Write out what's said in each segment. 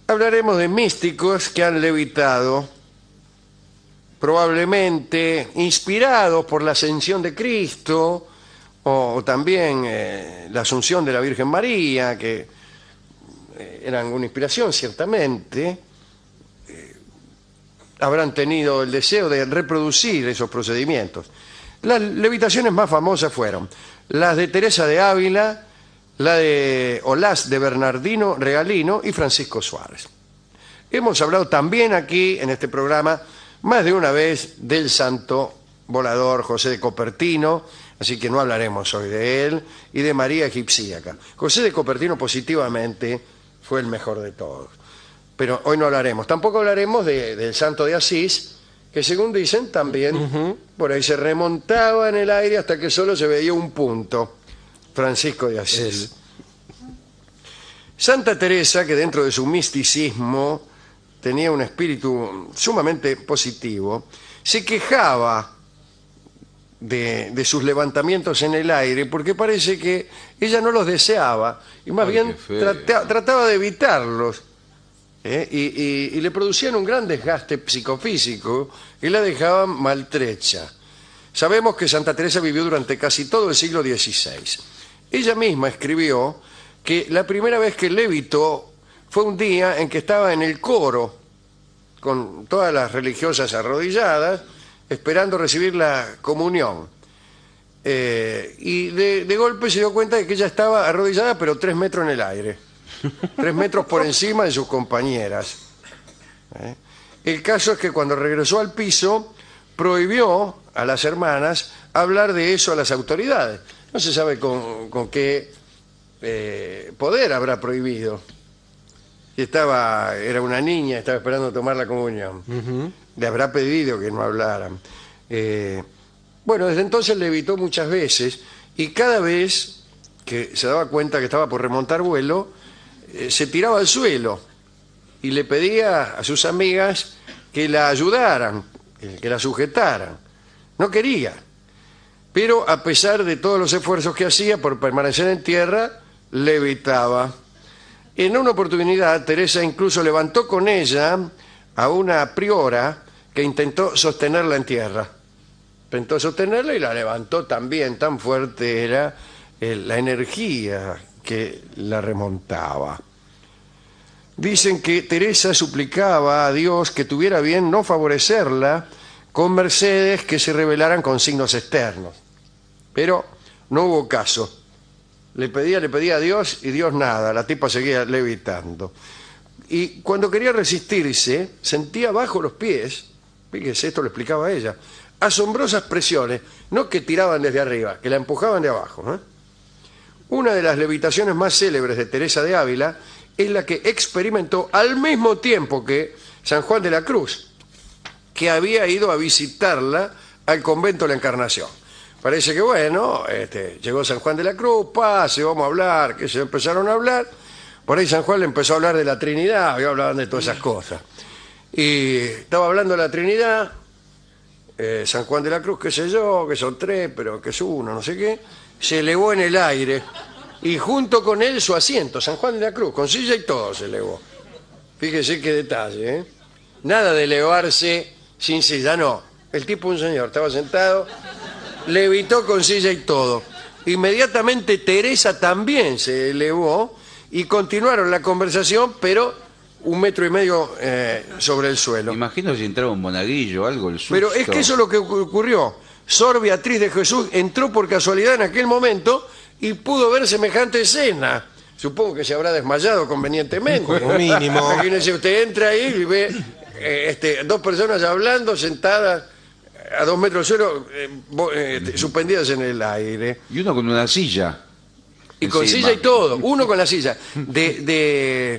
Hablaremos de místicos que han levitado, probablemente inspirados por la ascensión de Cristo o también la asunción de la Virgen María, que eran una inspiración ciertamente. Habrán tenido el deseo de reproducir esos procedimientos. Las levitaciones más famosas fueron las de Teresa de Ávila, las de Bernardino Regalino y Francisco Suárez. Hemos hablado también aquí en este programa más de una vez del santo volador José de Copertino, así que no hablaremos hoy de él, y de María Egipcíaca. José de Copertino positivamente fue el mejor de todos, pero hoy no hablaremos. Tampoco hablaremos del santo de Asís, que según dicen también por ahí se remontaba en el aire hasta que solo se veía un punto. Francisco de Asís. Santa Teresa, que dentro de su misticismo tenía un espíritu sumamente positivo, se quejaba de sus levantamientos en el aire porque parece que ella no los deseaba y más bien trataba de evitarlos. Y le producían un gran desgaste psicofísico y la dejaban maltrecha. Sabemos que Santa Teresa vivió durante casi todo el siglo XVI. Ella misma escribió que la primera vez que levitó fue un día en que estaba en el coro con todas las religiosas arrodilladas esperando recibir la comunión. Y de golpe se dio cuenta de que ella estaba arrodillada pero 3 metros en el aire. 3 metros por encima de sus compañeras. El caso es que cuando regresó al piso prohibió a las hermanas hablar de eso a las autoridades. No se sabe con qué poder habrá prohibido. Era una niña, estaba esperando tomar la comunión. Le habrá pedido que no hablaran. Bueno, desde entonces le evitó muchas veces y cada vez que se daba cuenta que estaba por remontar vuelo, se tiraba al suelo y le pedía a sus amigas que la ayudaran, que la sujetaran. No quería, pero a pesar de todos los esfuerzos que hacía por permanecer en tierra, levitaba. En una oportunidad, Teresa incluso levantó con ella a una priora que intentó sostenerla en tierra. Intentó sostenerla y la levantó también, tan fuerte era la energía que la remontaba. Dicen que Teresa suplicaba a Dios que tuviera bien no favorecerla con mercedes que se revelaran con signos externos. Pero no hubo caso. Le pedía a Dios y Dios nada. La tipa seguía levitando. Y cuando quería resistirse, sentía bajo los pies, fíjese, esto lo explicaba ella, asombrosas presiones, no que tiraban desde arriba, que la empujaban de abajo. Una de las levitaciones más célebres de Teresa de Ávila es la que experimentó al mismo tiempo que San Juan de la Cruz, que había ido a visitarla al convento de la Encarnación. Parece que bueno, llegó San Juan de la Cruz, pase, vamos a hablar, que se empezaron a hablar. Por ahí San Juan le empezó a hablar de la Trinidad, y hablaban de todas esas cosas. Y estaba hablando de la Trinidad, San Juan de la Cruz, qué sé yo, que son 3, pero que es 1, no sé qué, se elevó en el aire. Y junto con él su asiento, San Juan de la Cruz, con silla y todo se elevó. Fíjese qué detalle, ¿eh? Nada de elevarse sin silla, no. El tipo, un señor, estaba sentado, levitó con silla y todo. Inmediatamente Teresa también se elevó y continuaron la conversación, pero 1,5 metros sobre el suelo. Imagino si entraba un monaguillo o algo, el susto. Pero es que eso es lo que ocurrió. Sor Beatriz de Jesús entró por casualidad en aquel momento y pudo ver semejante escena. Supongo que se habrá desmayado convenientemente. Como mínimo. Imagínese, usted entra ahí y ve 2 personas hablando sentadas a 2 metros del suelo, suspendidas en el aire. Y uno con una silla. Y con silla y todo, uno con la silla. De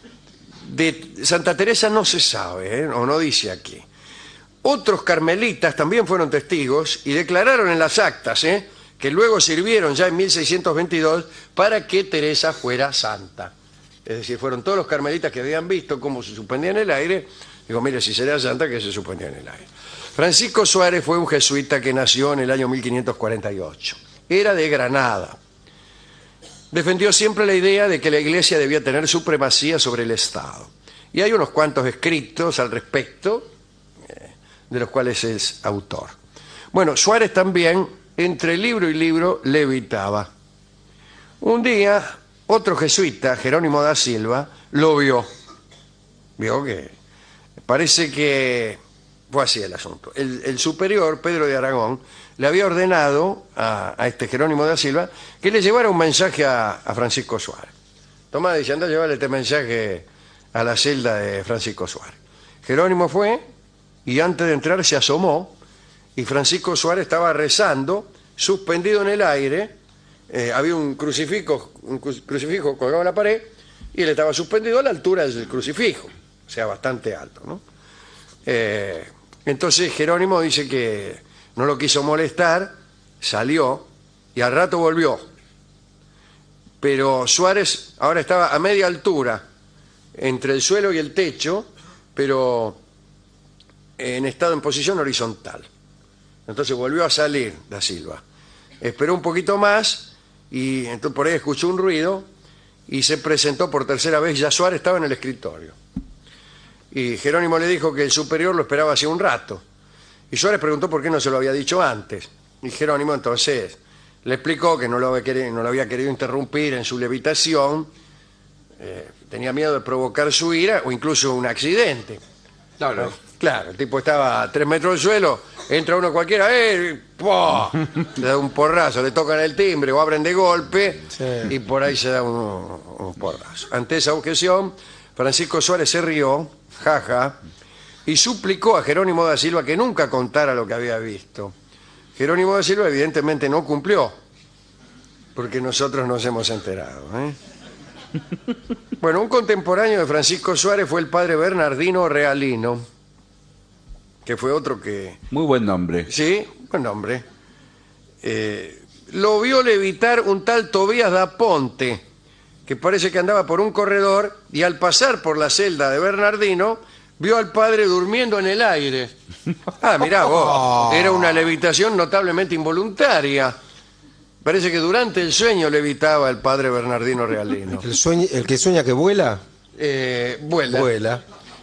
Santa Teresa no se sabe, o no dice aquí. Otros carmelitas también fueron testigos y declararon en las actas, que luego sirvieron ya en 1622 para que Teresa fuera santa. Es decir, fueron todos los carmelitas que habían visto cómo se suspendía en el aire. Digo, mire, si será santa, que se suspendía en el aire. Francisco Suárez fue un jesuita que nació en el año 1548. Era de Granada. Defendió siempre la idea de que la Iglesia debía tener supremacía sobre el Estado. y hay unos cuantos escritos al respecto, de los cuales es autor. Bueno, Suárez también, entre libro y libro, levitaba. Un día, otro jesuita, Jerónimo da Silva, lo vio. Vio que parece que fue así el asunto. El superior, Pedro de Aragón, le había ordenado a este Jerónimo da Silva que le llevara un mensaje a Francisco Suárez. Tomás dice, anda a llevarle este mensaje a la celda de Francisco Suárez. Jerónimo fue y antes de entrar se asomó y Francisco Suárez estaba rezando, suspendido en el aire. Había un crucifijo colgado en la pared y él estaba suspendido a la altura del crucifijo, o sea, bastante alto, ¿no? Entonces Jerónimo dice que no lo quiso molestar, salió y al rato volvió. Pero Suárez ahora estaba a media altura, entre el suelo y el techo, pero en posición horizontal. Entonces volvió a salir da Silva. Esperó un poquito más y entonces por ahí escuchó un ruido y se presentó por tercera vez. Ya Suárez estaba en el escritorio. Y Jerónimo le dijo que el superior lo esperaba hace un rato. Y Suárez preguntó por qué no se lo había dicho antes. Y Jerónimo entonces le explicó que no lo había querido interrumpir en su levitación. Tenía miedo de provocar su ira o incluso un accidente. Claro. Claro, el tipo estaba a 3 metros del suelo, entra uno cualquiera, ¡pah! Le da un porrazo, le tocan el timbre o abren de golpe, sí, y por ahí se da un porrazo. Ante esa objeción, Francisco Suárez se rió, jaja, y suplicó a Jerónimo da Silva que nunca contara lo que había visto. Jerónimo da Silva evidentemente no cumplió, porque nosotros nos hemos enterado, ¿eh? Bueno, un contemporáneo de Francisco Suárez fue el padre Bernardino Realino, que fue otro que... Muy buen nombre. Sí, buen nombre. Lo vio levitar un tal Tobías da Ponte, que parece que andaba por un corredor y al pasar por la celda de Bernardino, vio al padre durmiendo en el aire. Ah, mirá vos, era una levitación notablemente involuntaria. Parece que durante el sueño levitaba el padre Bernardino Realino. ¿El que sueña que vuela? Vuela. Vuela.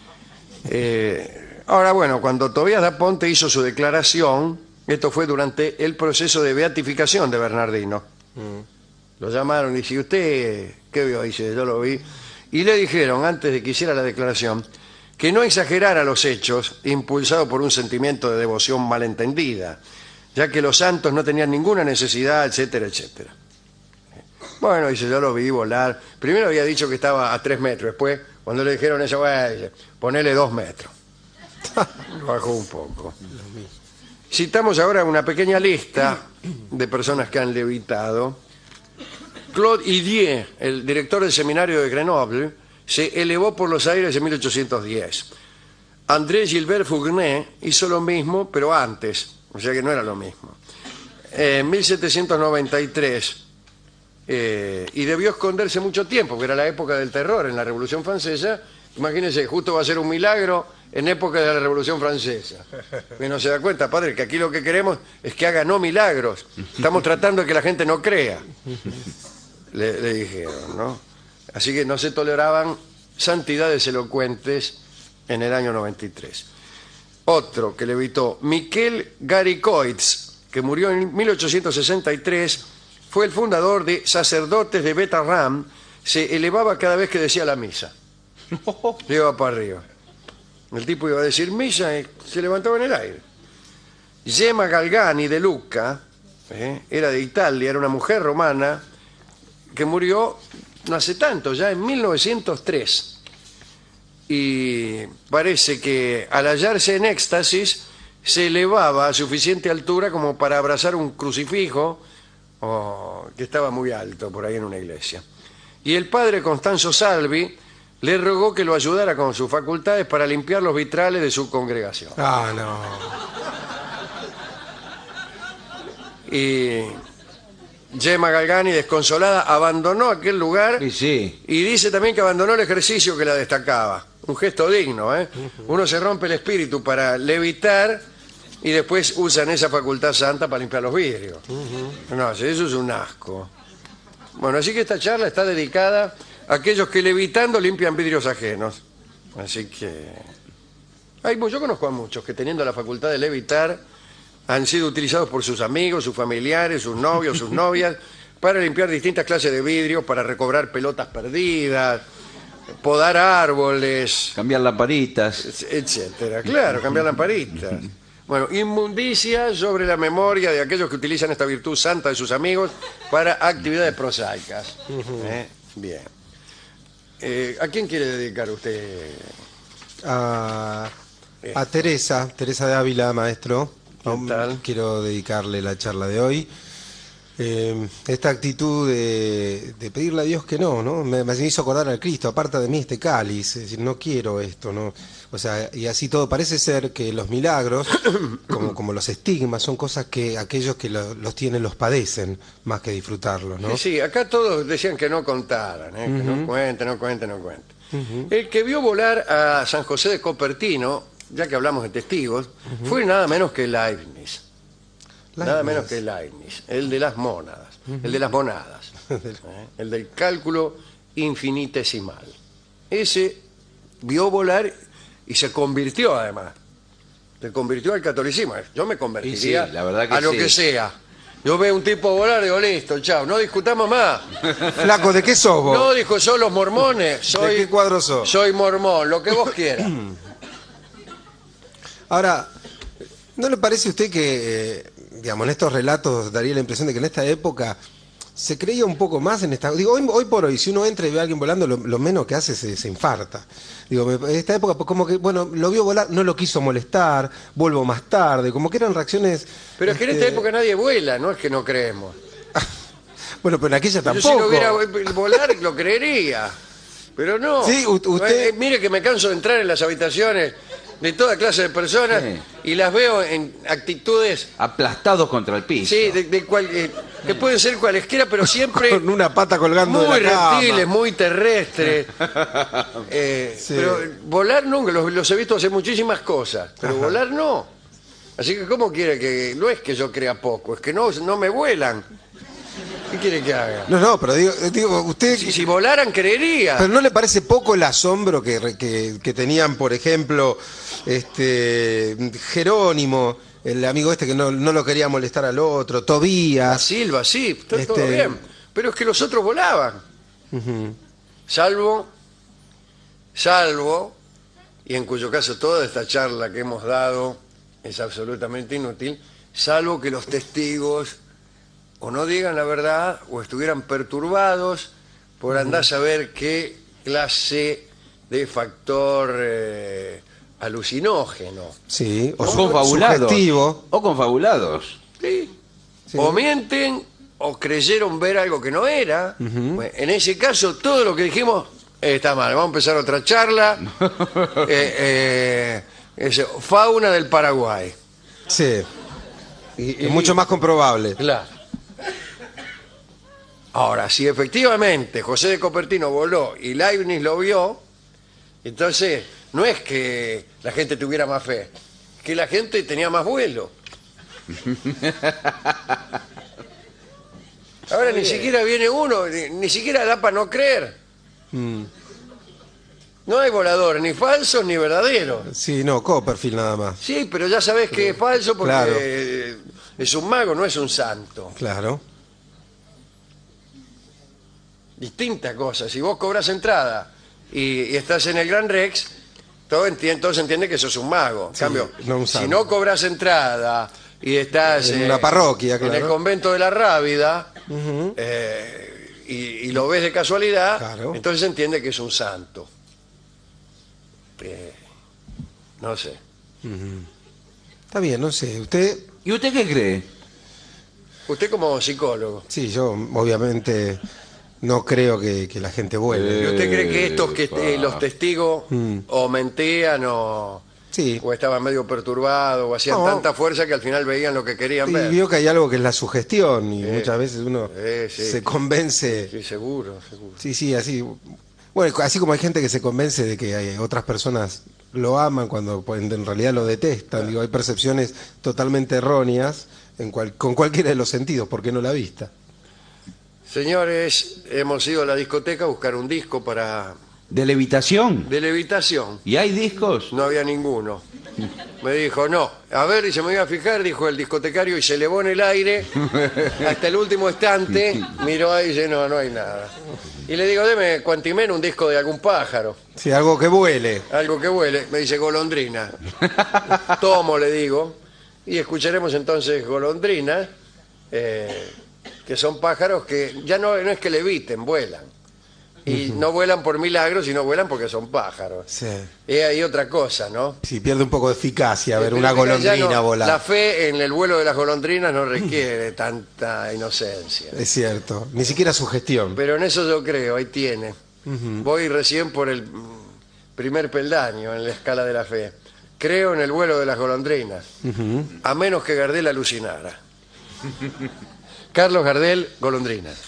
Ahora, bueno, cuando Tobías da Ponte hizo su declaración, esto fue durante el proceso de beatificación de Bernardino. Lo llamaron y dice, ¿usted qué vio? Dice, yo lo vi. Y le dijeron, antes de que hiciera la declaración, que no exagerara los hechos, impulsado por un sentimiento de devoción malentendida, ya que los santos no tenían ninguna necesidad, etcétera, etcétera. Bueno, dice, yo lo vi volar. Primero había dicho que estaba a 3 metros, después, cuando le dijeron eso, bueno, dice, ponele 2 metros. Lo bajó un poco. Citamos ahora una pequeña lista de personas que han levitado. Claude Idier, el director del seminario de Grenoble, se elevó por los aires en 1810. André Gilbert Fougnet hizo lo mismo, pero antes, o sea que no era lo mismo. En 1793, y debió esconderse mucho tiempo, porque era la época del terror en la Revolución Francesa. Imagínense, justo va a ser un milagro en época de la Revolución Francesa. Y no se da cuenta, padre, que aquí lo que queremos es que haga no milagros. Estamos tratando de que la gente no crea. Le dijeron, ¿no? Así que no se toleraban santidades elocuentes en el año 93. Otro que levitó, Miquel Garicoitz, que murió en 1863, fue el fundador de Sacerdotes de Betarram. Se elevaba cada vez que decía la misa. Iba para arriba. El tipo iba a decir misa y se levantaba en el aire. Gemma Galgani de Lucca, era de Italia, era una mujer romana que murió no hace tanto, ya en 1903. Y parece que al hallarse en éxtasis se elevaba a suficiente altura como para abrazar un crucifijo que estaba muy alto por ahí en una iglesia. Y el padre Constanzo Salvi le rogó que lo ayudara con sus facultades para limpiar los vitrales de su congregación. Ah, no. Y Gemma Galgani, desconsolada, abandonó aquel lugar. Sí. Y dice también que abandonó el ejercicio que la destacaba. Un gesto digno, ¿eh? Uno se rompe el espíritu para levitar y después usan esa facultad santa para limpiar los vidrios. No, eso es un asco. Bueno, así que esta charla está dedicada a aquellos que levitando limpian vidrios ajenos. Así que... yo conozco a muchos que teniendo la facultad de levitar han sido utilizados por sus amigos, sus familiares, sus novios, sus novias, para limpiar distintas clases de vidrio, para recobrar pelotas perdidas, podar árboles, Cambiar lamparitas. etcétera. Claro, cambiar lamparitas. Bueno, inmundicia sobre la memoria de aquellos que utilizan esta virtud santa de sus amigos para actividades prosaicas. Bien. ¿A quién quiere dedicar usted? A Teresa de Ávila, maestro. ¿Qué tal? Quiero dedicarle la charla de hoy. Esta actitud de pedirle a Dios que no, ¿no? Me hizo acordar al Cristo, aparta de mí este cáliz, es decir, no quiero esto, ¿no? O sea, y así todo parece ser que los milagros, como los estigmas, son cosas que aquellos que los tienen los padecen, más que disfrutarlos, ¿no? Sí, acá todos decían que no contaran, que no cuente. El que vio volar a San José de Copertino, ya que hablamos de testigos, fue nada menos que Leibniz. Nada menos que Leibniz, el de las mónadas, el de las monadas, el del cálculo infinitesimal. Ese vio volar y se convirtió además. Se convirtió al catolicismo. Yo me convertiría Sí, la verdad que a lo sí. que sea. Yo veo un tipo volar y digo, listo, chao, no discutamos más. Flaco, ¿de qué sos vos? No, dijo, son los mormones. ¿De qué cuadro sos? Soy mormón, lo que vos quieras. Ahora, ¿no le parece a usted que, digamos, en estos relatos daría la impresión de que en esta época se creía un poco más en esta... Digo, hoy por hoy, si uno entra y ve a alguien volando, lo menos que hace se infarta. Digo, en esta época, pues, como que, bueno, lo vio volar, no lo quiso molestar, vuelvo más tarde, como que eran reacciones... Pero es que en esta época nadie vuela, no es que no creemos. Bueno, pero en aquella Yo tampoco. si lo viera volar, lo creería. Pero no. Sí, usted... Mire que me canso de entrar en las habitaciones de toda clase de personas y las veo en actitudes, Aplastados contra el piso. sí, que pueden ser cualesquiera, pero siempre Con una pata colgando muy de la cama. reptiles, muy terrestres. Sí. Pero volar nunca, los he visto hacer muchísimas cosas, pero volar no. Así que, ¿cómo quiere que...? No es que yo crea poco, es que no me vuelan. ¿Qué quiere que haga? No, pero digo usted... Si volaran, creería. ¿Pero no le parece poco el asombro que tenían, por ejemplo, Jerónimo, el amigo este que no lo quería molestar al otro, La Tobías? Silva, sí, está todo bien. Pero es que los otros volaban. Salvo, y en cuyo caso toda esta charla que hemos dado es absolutamente inútil, salvo que los testigos o no digan la verdad o estuvieran perturbados por andar a saber qué clase de factor alucinógeno. Sí, O confabulados. sugestivo. O confabulados. ¿Sí? Sí. O mienten o creyeron ver algo que no era. Bueno, en ese caso, todo lo que dijimos está mal. Vamos a empezar otra charla. Fauna del Paraguay. Sí, es mucho más comprobable. Claro. Ahora, si efectivamente José de Copertino voló y Leibniz lo vio, entonces no es que la gente tuviera más fe, es que la gente tenía más vuelo. Ahora ni siquiera viene uno, ni siquiera da para no creer. No hay voladores, ni falsos ni verdaderos. Sí, no, Copperfield nada más. Sí, pero ya sabés que es falso porque Claro. es un mago, no es un santo. Claro. Distinta cosa. Si vos cobras entrada y estás en el Gran Rex, todos entienden que sos un mago. En Sí, cambio, no un si santo. no cobras entrada y estás En una parroquia, en el claro. convento de la Rábida y lo ves de casualidad, Claro. entonces se entiende que es un santo. No sé. Está bien, no sé. Usted, ¿Y usted qué cree? Usted como psicólogo, sí, yo obviamente no creo que la gente vuelve. ¿y usted cree que estos que los testigos Mm. o mentían Sí. o estaban medio perturbados o hacían No. tanta fuerza que al final veían lo que querían Y ver? vio que hay algo que es la sugestión y muchas veces uno Sí. se convence. Sí, seguro, seguro. Sí, así. Bueno, así como hay gente que se convence de que hay otras personas lo aman cuando en realidad lo detestan. Digo, hay percepciones totalmente erróneas con cualquiera de los sentidos, ¿por qué no la vista? Señores, hemos ido a la discoteca a buscar un disco para ¿De levitación? de levitación. ¿Y hay discos? No había ninguno. Me dijo, no. A ver, y se me iba a fijar, dijo el discotecario, y se elevó en el aire hasta el último estante, miró ahí y dice, no, no hay nada. Y le digo, deme cuantimeno un disco de algún pájaro, Sí, algo que vuele. algo que huele. Me dice, golondrina. Tomo, le digo, y escucharemos entonces golondrinas, que son pájaros que ya no es que leviten, vuelan. Y no vuelan por milagro, sino vuelan porque son pájaros. Sí. Y hay otra cosa, ¿no? Sí, pierde un poco de eficacia ver Pero una ya golondrina no- volar. La fe en el vuelo de las golondrinas no requiere tanta inocencia. Es cierto, ni siquiera sugestión. Pero en eso yo creo, ahí tiene. Voy recién por el primer peldaño en la escala de la fe. Creo en el vuelo de las golondrinas, a menos que Gardel alucinara. Carlos Gardel, golondrinas.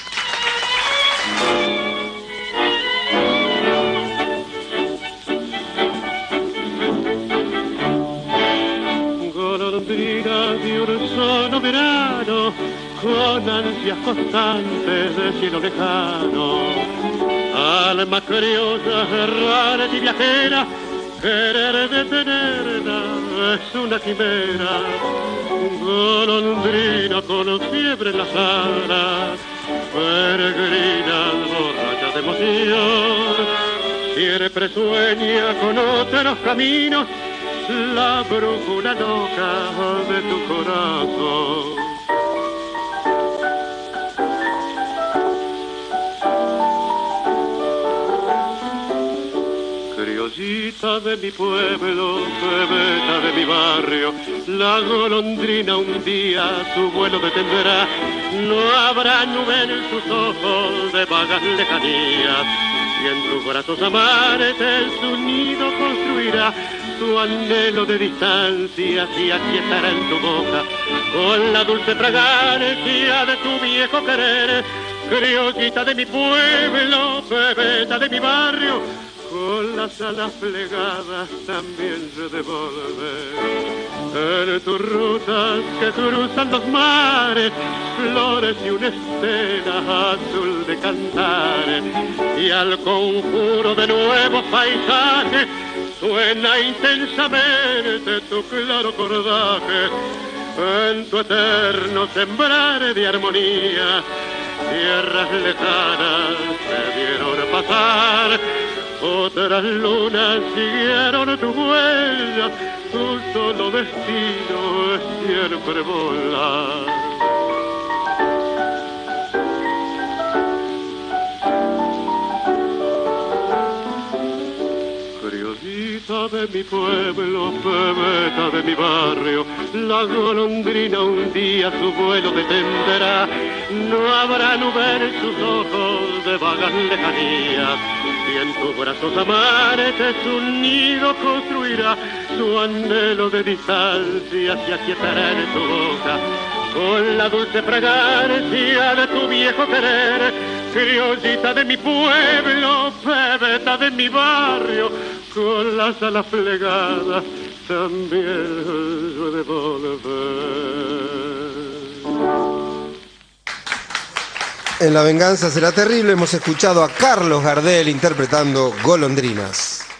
Golondrina de un solo verano, con ansias constantes de cielo lejano. Alma criolla, errante y viajera, querer detenerla es una quimera. Golondrina con fiebre en las alas, peregrina borracha de emoción, siempre sueña con otros caminos, la brújula loca de tu corazón. Criollita de mi pueblo, bebeta de mi barrio, la golondrina un día su vuelo detendrá. No habrá nube en sus ojos de vagas lejanías, y en tus brazos amantes su nido construirá. Su anhelo de distancia se aquietará en tu boca con la dulce fragancia de tu viejo querer. Criollita de mi pueblo, bebeta de mi barrio, con las alas plegadas también se devolver. En tus rutas que cruzan los mares, flores y una estela azul de cantares, y al conjuro de nuevos paisajes suena intensamente tu claro cordaje. En tu eterno sembrar de armonía, tierras lejanas se vieron pasar, otras lunas siguieron tu huella, tu solo destino es siempre volar. Criollita de mi pueblo, bebeta de mi barrio, la golondrina un día su vuelo detendrá. No habrá nube en sus ojos de vagas lejanías, y en tus brazos amantes un nido construirá. Su anhelo de distancia se aquietará en tu boca con la dulce fragancia de tu viejo querer. Criollita de mi pueblo, bebeta de mi barrio, con las alas plegadas también yo de volver. En La venganza será terrible hemos escuchado a Carlos Gardel interpretando Golondrinas.